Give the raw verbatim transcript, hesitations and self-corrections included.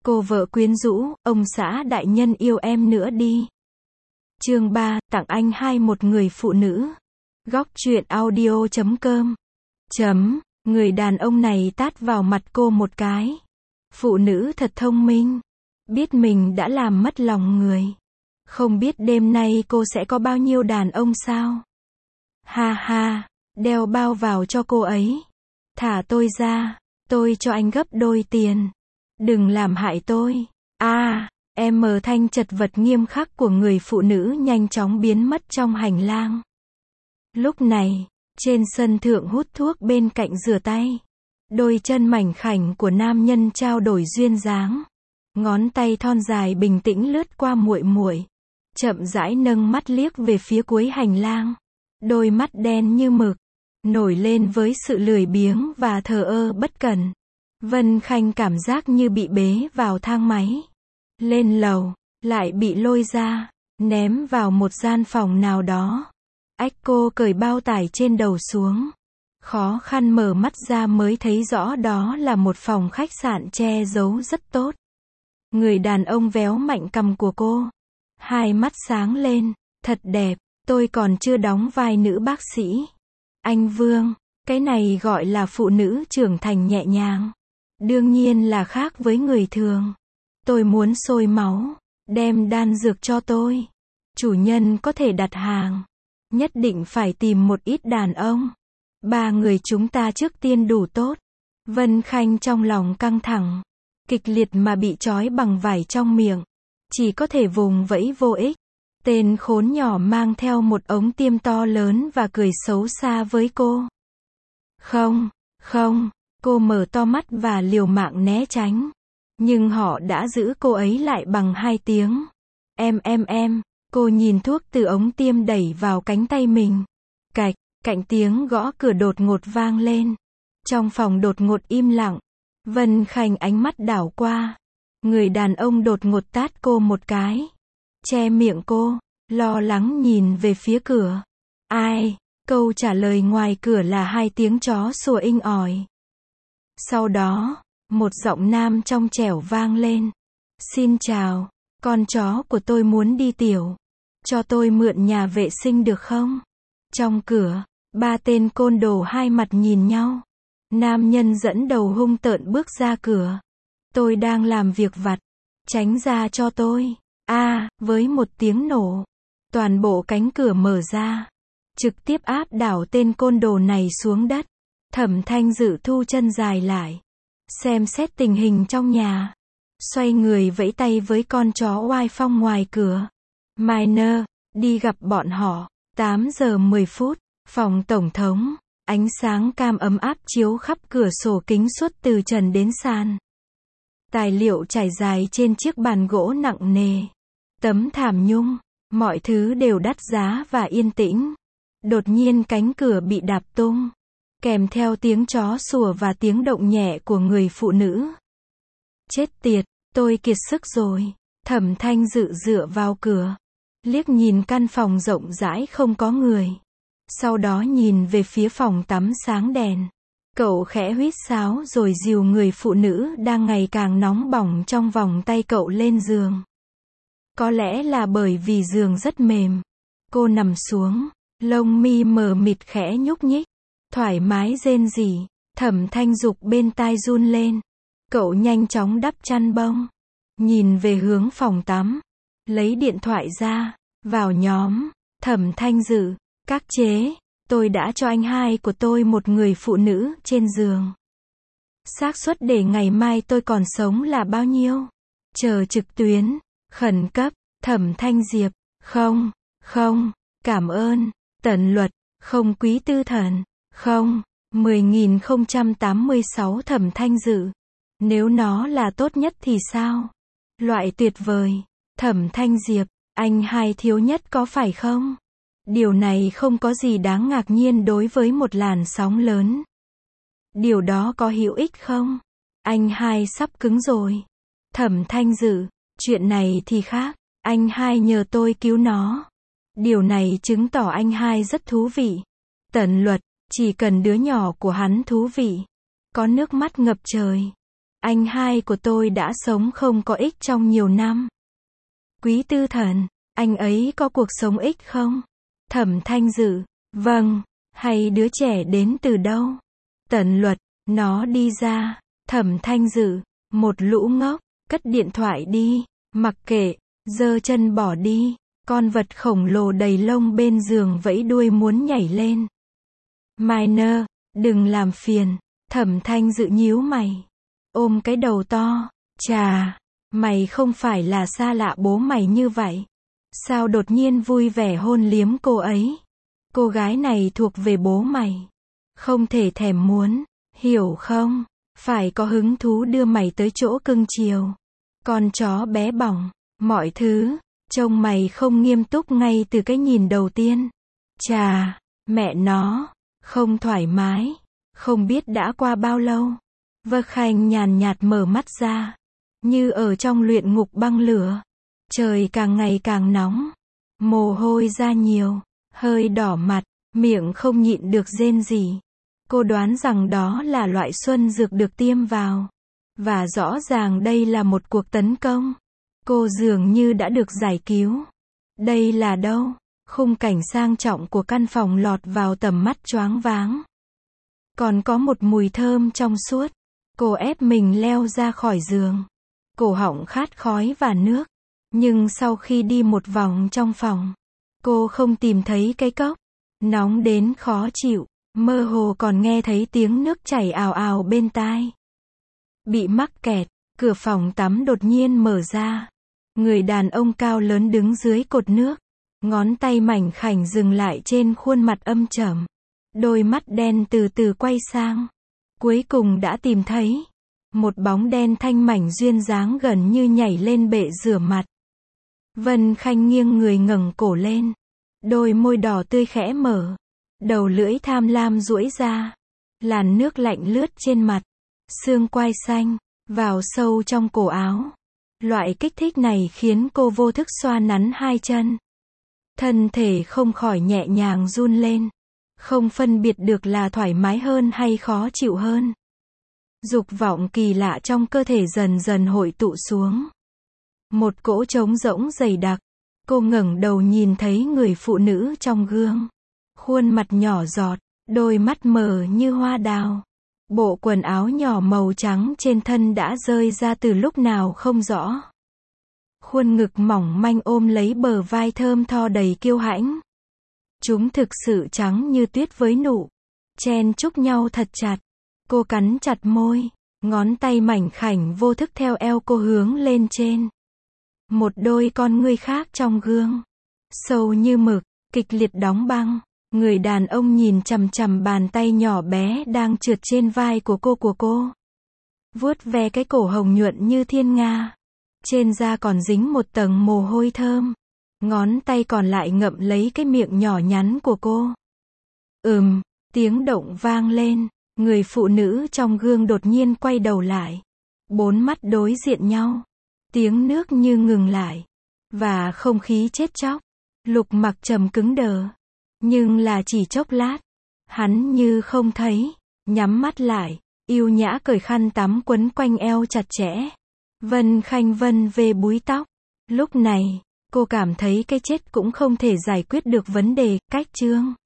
Cô vợ quyến rũ, ông xã đại nhân yêu em nữa đi. Chương ba, tặng anh hai một người phụ nữ. Góc truyện audio chấm com. Chấm, người đàn ông này tát vào mặt cô một cái. Phụ nữ thật thông minh. Biết mình đã làm mất lòng người. Không biết đêm nay cô sẽ có bao nhiêu đàn ông sao? Ha ha, đeo bao vào cho cô ấy. Thả tôi ra, tôi cho anh gấp đôi tiền. Đừng làm hại tôi. À, em mờ thanh chật vật nghiêm khắc của người phụ nữ nhanh chóng biến mất trong hành lang. Lúc này, trên sân thượng hút thuốc bên cạnh rửa tay. Đôi chân mảnh khảnh của nam nhân trao đổi duyên dáng. Ngón tay thon dài bình tĩnh lướt qua muội muội, chậm rãi nâng mắt liếc về phía cuối hành lang. Đôi mắt đen như mực, nổi lên với sự lười biếng và thờ ơ bất cẩn. Vân Khanh cảm giác như bị bế vào thang máy. Lên lầu, lại bị lôi ra, ném vào một gian phòng nào đó. Ách cô cởi bao tải trên đầu xuống. Khó khăn mở mắt ra mới thấy rõ đó là một phòng khách sạn che giấu rất tốt. Người đàn ông véo mạnh cằm của cô. Hai mắt sáng lên, thật đẹp, tôi còn chưa đóng vai nữ bác sĩ. Anh Vương, cái này gọi là phụ nữ trưởng thành nhẹ nhàng. Đương nhiên là khác với người thường. Tôi muốn sôi máu, đem đan dược cho tôi. Chủ nhân có thể đặt hàng. Nhất định phải tìm một ít đàn ông. Ba người chúng ta trước tiên đủ tốt. Vân Khanh trong lòng căng thẳng. Kịch liệt mà bị trói bằng vải trong miệng. Chỉ có thể vùng vẫy vô ích. Tên khốn nhỏ mang theo một ống tiêm to lớn và cười xấu xa với cô. Không, không, cô mở to mắt và liều mạng né tránh. Nhưng họ đã giữ cô ấy lại bằng hai tiếng. Em em em, cô nhìn thuốc từ ống tiêm đẩy vào cánh tay mình. Cạch, cạnh tiếng gõ cửa đột ngột vang lên. Trong phòng đột ngột im lặng. Vân Khanh ánh mắt đảo qua. Người đàn ông đột ngột tát cô một cái. Che miệng cô, lo lắng nhìn về phía cửa. Ai? Câu trả lời ngoài cửa là hai tiếng chó sủa inh ỏi. Sau đó, một giọng nam trong trẻo vang lên. Xin chào, con chó của tôi muốn đi tiểu. Cho tôi mượn nhà vệ sinh được không? Trong cửa, ba tên côn đồ hai mặt nhìn nhau. Nam nhân dẫn đầu hung tợn bước ra cửa. Tôi đang làm việc vặt. Tránh ra cho tôi. A, à, với một tiếng nổ. Toàn bộ cánh cửa mở ra. Trực tiếp áp đảo tên côn đồ này xuống đất. Thẩm Thanh Dự thu chân dài lại. Xem xét tình hình trong nhà. Xoay người vẫy tay với con chó oai phong ngoài cửa. Miner, đi gặp bọn họ. tám giờ mười phút. Phòng tổng thống. Ánh sáng cam ấm áp chiếu khắp cửa sổ kính suốt từ trần đến sàn. Tài liệu trải dài trên chiếc bàn gỗ nặng nề. Tấm thảm nhung. Mọi thứ đều đắt giá và yên tĩnh. Đột nhiên cánh cửa bị đạp tung. Kèm theo tiếng chó sủa và tiếng động nhẹ của người phụ nữ. Chết tiệt, tôi kiệt sức rồi. Thẩm Thanh Dự dựa vào cửa. Liếc nhìn căn phòng rộng rãi không có người. Sau đó nhìn về phía phòng tắm sáng đèn. Cậu khẽ huýt sáo rồi dìu người phụ nữ đang ngày càng nóng bỏng trong vòng tay cậu lên giường. Có lẽ là bởi vì giường rất mềm. Cô nằm xuống, lông mi mờ mịt khẽ nhúc nhích. Thoải mái rên rỉ. Thẩm Thanh Dục bên tai run lên. Cậu nhanh chóng đắp chăn bông. Nhìn về hướng phòng tắm. Lấy điện thoại ra. Vào nhóm. Thẩm Thanh Dự. Các chế. Tôi đã cho anh hai của tôi một người phụ nữ trên giường. Xác suất để ngày mai tôi còn sống là bao nhiêu? Chờ trực tuyến. Khẩn cấp. Thẩm Thanh Diệp. Không. Không. Cảm ơn. Tần Luật. Không quý tư thần. Không. mười nghìn không trăm tám mươi sáu Thẩm Thanh Dự. Nếu nó là tốt nhất thì sao? Loại tuyệt vời. Thẩm Thanh Diệp. Anh hai thiếu nhất có phải không? Điều này không có gì đáng ngạc nhiên đối với một làn sóng lớn. Điều đó có hữu ích không? Anh hai sắp cứng rồi. Thẩm Thanh Dự. Chuyện này thì khác. Anh hai nhờ tôi cứu nó. Điều này chứng tỏ anh hai rất thú vị. Tần Luật. Chỉ cần đứa nhỏ của hắn thú vị. Có nước mắt ngập trời. Anh hai của tôi đã sống không có ích trong nhiều năm. Quý tư thần, anh ấy có cuộc sống ích không? Thẩm Thanh Dự, vâng, hay đứa trẻ đến từ đâu? Tần Luật, nó đi ra. Thẩm Thanh Dự, một lũ ngốc, cất điện thoại đi, mặc kệ, giơ chân bỏ đi. Con vật khổng lồ đầy lông bên giường vẫy đuôi muốn nhảy lên. Minor, đừng làm phiền. Thẩm Thanh Dự nhíu mày, ôm cái đầu to. Chà, mày không phải là xa lạ bố mày như vậy. Sao đột nhiên vui vẻ hôn liếm cô ấy? Cô gái này thuộc về bố mày. Không thể thèm muốn, hiểu không? Phải có hứng thú đưa mày tới chỗ cưng chiều. Con chó bé bỏng, mọi thứ, trông mày không nghiêm túc ngay từ cái nhìn đầu tiên. Chà, mẹ nó, không thoải mái, không biết đã qua bao lâu. Vơ Khanh nhàn nhạt mở mắt ra, như ở trong luyện ngục băng lửa. Trời càng ngày càng nóng, mồ hôi ra nhiều, hơi đỏ mặt, miệng không nhịn được rên rỉ. Cô đoán rằng đó là loại xuân dược được tiêm vào. Và rõ ràng đây là một cuộc tấn công. Cô dường như đã được giải cứu. Đây là đâu? Khung cảnh sang trọng của căn phòng lọt vào tầm mắt choáng váng. Còn có một mùi thơm trong suốt. Cô ép mình leo ra khỏi giường. Cổ họng khát khói và nước. Nhưng sau khi đi một vòng trong phòng, cô không tìm thấy cái cốc. Nóng đến khó chịu, mơ hồ còn nghe thấy tiếng nước chảy ào ào bên tai. Bị mắc kẹt, cửa phòng tắm đột nhiên mở ra. Người đàn ông cao lớn đứng dưới cột nước. Ngón tay mảnh khảnh dừng lại trên khuôn mặt âm trầm. Đôi mắt đen từ từ quay sang. Cuối cùng đã tìm thấy. Một bóng đen thanh mảnh duyên dáng gần như nhảy lên bệ rửa mặt. Vân Khanh nghiêng người ngẩng cổ lên. Đôi môi đỏ tươi khẽ mở. Đầu lưỡi tham lam duỗi ra. Làn nước lạnh lướt trên mặt. Xương quai xanh, vào sâu trong cổ áo. Loại kích thích này khiến cô vô thức xoa nắn hai chân. Thân thể không khỏi nhẹ nhàng run lên. Không phân biệt được là thoải mái hơn hay khó chịu hơn. Dục vọng kỳ lạ trong cơ thể dần dần hội tụ xuống. Một cỗ trống rỗng dày đặc. Cô ngẩng đầu nhìn thấy người phụ nữ trong gương. Khuôn mặt nhỏ giọt, đôi mắt mờ như hoa đào. Bộ quần áo nhỏ màu trắng trên thân đã rơi ra từ lúc nào không rõ. Khuôn ngực mỏng manh ôm lấy bờ vai thơm tho đầy kiêu hãnh. Chúng thực sự trắng như tuyết với nụ. Chen chúc nhau thật chặt. Cô cắn chặt môi. Ngón tay mảnh khảnh vô thức theo eo cô hướng lên trên. Một đôi con ngươi khác trong gương. Sâu như mực, kịch liệt đóng băng. Người đàn ông nhìn chằm chằm bàn tay nhỏ bé đang trượt trên vai của cô của cô. Vuốt ve cái cổ hồng nhuận như thiên nga. Trên da còn dính một tầng mồ hôi thơm. Ngón tay còn lại ngậm lấy cái miệng nhỏ nhắn của cô. Ừm, tiếng động vang lên. Người phụ nữ trong gương đột nhiên quay đầu lại. Bốn mắt đối diện nhau. Tiếng nước như ngừng lại. Và không khí chết chóc. Lục Mặc trầm cứng đờ. Nhưng là chỉ chốc lát. Hắn như không thấy. Nhắm mắt lại. Yêu nhã cởi khăn tắm quấn quanh eo chặt chẽ. Vân Khanh vân về búi tóc. Lúc này, cô cảm thấy cái chết cũng không thể giải quyết được vấn đề, cách chương.